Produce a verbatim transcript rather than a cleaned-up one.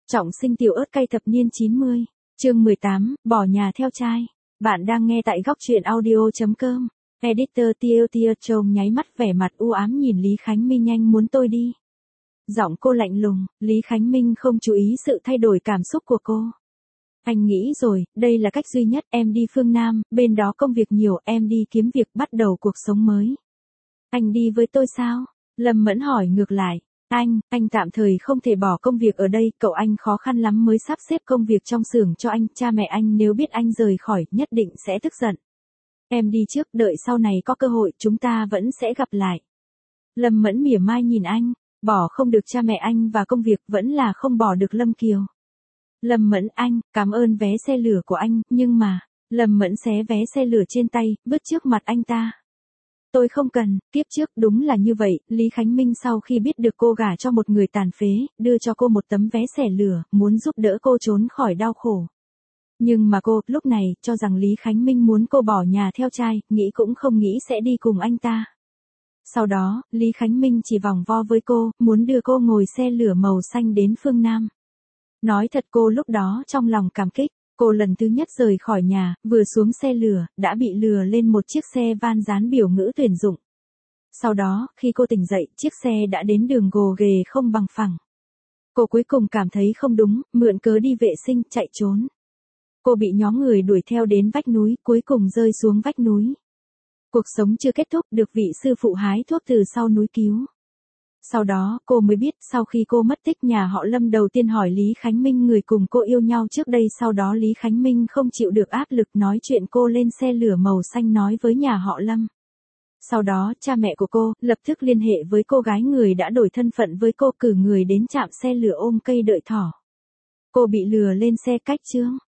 Trọng sinh tiểu ớt cay thập niên chín mươi, chương mười tám, bỏ nhà theo trai. Bạn đang nghe tại góc truyện audio chấm com. Editor Tia Tia trông nháy mắt vẻ mặt u ám nhìn Lý Khánh Minh nhanh muốn tôi đi. Giọng cô lạnh lùng, Lý Khánh Minh không chú ý sự thay đổi cảm xúc của cô. Anh nghĩ rồi, đây là cách duy nhất, em đi phương Nam, bên đó công việc nhiều, em đi kiếm việc bắt đầu cuộc sống mới. Anh đi với tôi sao? Lâm Mẫn hỏi ngược lại. Anh, anh tạm thời không thể bỏ công việc ở đây, cậu anh khó khăn lắm mới sắp xếp công việc trong xưởng cho anh, cha mẹ anh nếu biết anh rời khỏi, nhất định sẽ tức giận. Em đi trước, đợi sau này có cơ hội, chúng ta vẫn sẽ gặp lại. Lâm Mẫn mỉa mai nhìn anh, bỏ không được cha mẹ anh và công việc, vẫn là không bỏ được Lâm Kiều. Lâm Mẫn, anh, cảm ơn vé xe lửa của anh, nhưng mà, Lâm Mẫn xé vé xe lửa trên tay, vứt trước mặt anh ta. Tôi không cần, kiếp trước đúng là như vậy, Lý Khánh Minh sau khi biết được cô gả cho một người tàn phế, đưa cho cô một tấm vé xẻ lửa, muốn giúp đỡ cô trốn khỏi đau khổ. Nhưng mà cô, lúc này, cho rằng Lý Khánh Minh muốn cô bỏ nhà theo trai, nghĩ cũng không nghĩ sẽ đi cùng anh ta. Sau đó, Lý Khánh Minh chỉ vòng vo với cô, muốn đưa cô ngồi xe lửa màu xanh đến phương Nam. Nói thật cô lúc đó trong lòng cảm kích. Cô lần thứ nhất rời khỏi nhà, vừa xuống xe lửa, đã bị lừa lên một chiếc xe van dán biểu ngữ tuyển dụng. Sau đó, khi cô tỉnh dậy, chiếc xe đã đến đường gồ ghề không bằng phẳng. Cô cuối cùng cảm thấy không đúng, mượn cớ đi vệ sinh, chạy trốn. Cô bị nhóm người đuổi theo đến vách núi, cuối cùng rơi xuống vách núi. Cuộc sống chưa kết thúc, được vị sư phụ hái thuốc từ sau núi cứu. Sau đó, cô mới biết, sau khi cô mất tích nhà họ Lâm đầu tiên hỏi Lý Khánh Minh người cùng cô yêu nhau trước đây, sau đó Lý Khánh Minh không chịu được áp lực nói chuyện cô lên xe lửa màu xanh nói với nhà họ Lâm. Sau đó, cha mẹ của cô, lập tức liên hệ với cô gái người đã đổi thân phận với cô, cử người đến trạm xe lửa ôm cây đợi thỏ. Cô bị lừa lên xe cách chướng.